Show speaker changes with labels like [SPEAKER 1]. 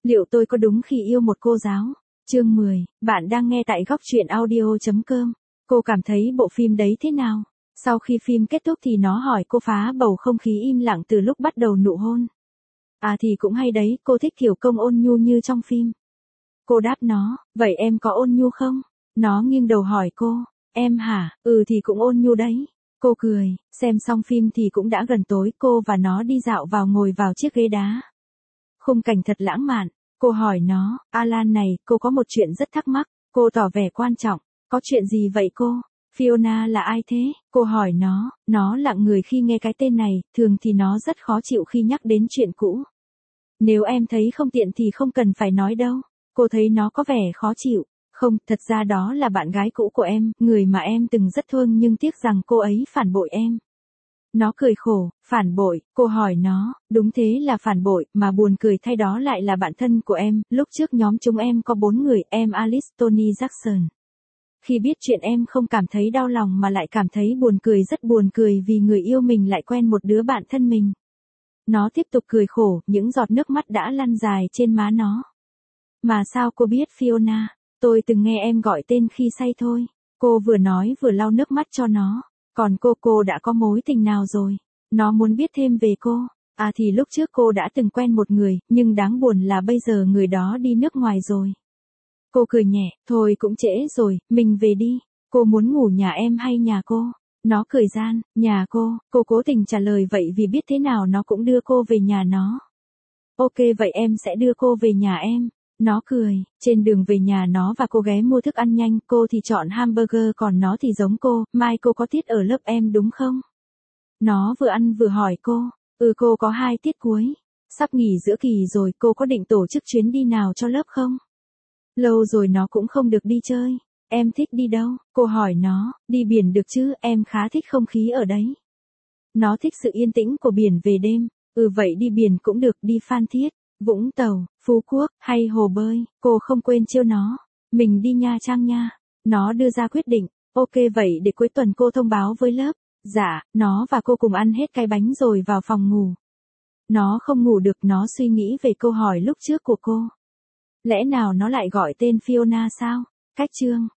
[SPEAKER 1] Liệu tôi có đúng khi yêu một cô giáo? Chương 10, bạn đang nghe tại góc truyện audio.com. Cô cảm thấy bộ phim đấy thế nào? Sau khi phim kết thúc thì nó hỏi cô, phá bầu không khí im lặng từ lúc bắt đầu nụ hôn. À thì cũng hay đấy, cô thích kiểu công ôn nhu như trong phim. Cô đáp nó, vậy em có ôn nhu không? Nó nghiêng đầu hỏi cô, em hả? Ừ thì cũng ôn nhu đấy. Cô cười, xem xong phim thì cũng đã gần tối, cô và nó đi dạo vào, ngồi vào chiếc ghế đá. Khung cảnh thật lãng mạn. Cô hỏi nó, Alan này, cô có một chuyện rất thắc mắc. Cô tỏ vẻ quan trọng. Có chuyện gì vậy cô? Fiona là ai thế? Cô hỏi nó lặng người khi nghe cái tên này, thường thì nó rất khó chịu khi nhắc đến chuyện cũ. Nếu em thấy không tiện thì không cần phải nói đâu. Cô thấy nó có vẻ khó chịu. Không, thật ra đó là bạn gái cũ của em, người mà em từng rất thương nhưng tiếc rằng cô ấy phản bội em. Nó cười khổ, phản bội, cô hỏi nó, đúng thế là phản bội, mà buồn cười thay đó lại là bạn thân của em, lúc trước nhóm chúng em có 4 người, em Alice, Tony, Jackson. Khi biết chuyện em không cảm thấy đau lòng mà lại cảm thấy buồn cười, rất buồn cười vì người yêu mình lại quen một đứa bạn thân mình. Nó tiếp tục cười khổ, những giọt nước mắt đã lăn dài trên má nó. Mà sao cô biết Fiona? Tôi từng nghe em gọi tên khi say thôi. Cô vừa nói vừa lau nước mắt cho nó. Còn cô đã có mối tình nào rồi? Nó muốn biết thêm về cô. À thì lúc trước cô đã từng quen một người, nhưng đáng buồn là bây giờ người đó đi nước ngoài rồi. Cô cười nhẹ, thôi cũng trễ rồi, mình về đi. Cô muốn ngủ nhà em hay nhà cô? Nó cười gian, nhà cô cố tình trả lời vậy vì biết thế nào nó cũng đưa cô về nhà nó. Ok vậy em sẽ đưa cô về nhà em. Nó cười, trên đường về nhà nó và cô ghé mua thức ăn nhanh, cô thì chọn hamburger còn nó thì giống cô, mai cô có tiết ở lớp em đúng không? Nó vừa ăn vừa hỏi cô, cô có 2 tiết cuối. Sắp nghỉ giữa kỳ rồi, cô có định tổ chức chuyến đi nào cho lớp không? Lâu rồi nó cũng không được đi chơi. Em thích đi đâu? Cô hỏi nó, đi biển được chứ, em khá thích không khí ở đấy. Nó thích sự yên tĩnh của biển về đêm. Vậy đi biển cũng được, đi Phan Thiết, Vũng Tàu, Phú Quốc, hay hồ bơi. Cô không quên trêu nó. Mình đi Nha Trang nha. Nó đưa ra quyết định. Ok vậy để cuối tuần cô thông báo với lớp. Dạ, nó và cô cùng ăn hết cái bánh rồi vào phòng ngủ. Nó không ngủ được, nó suy nghĩ về câu hỏi lúc trước của cô. Lẽ nào nó lại gọi tên Fiona sao? Cách chương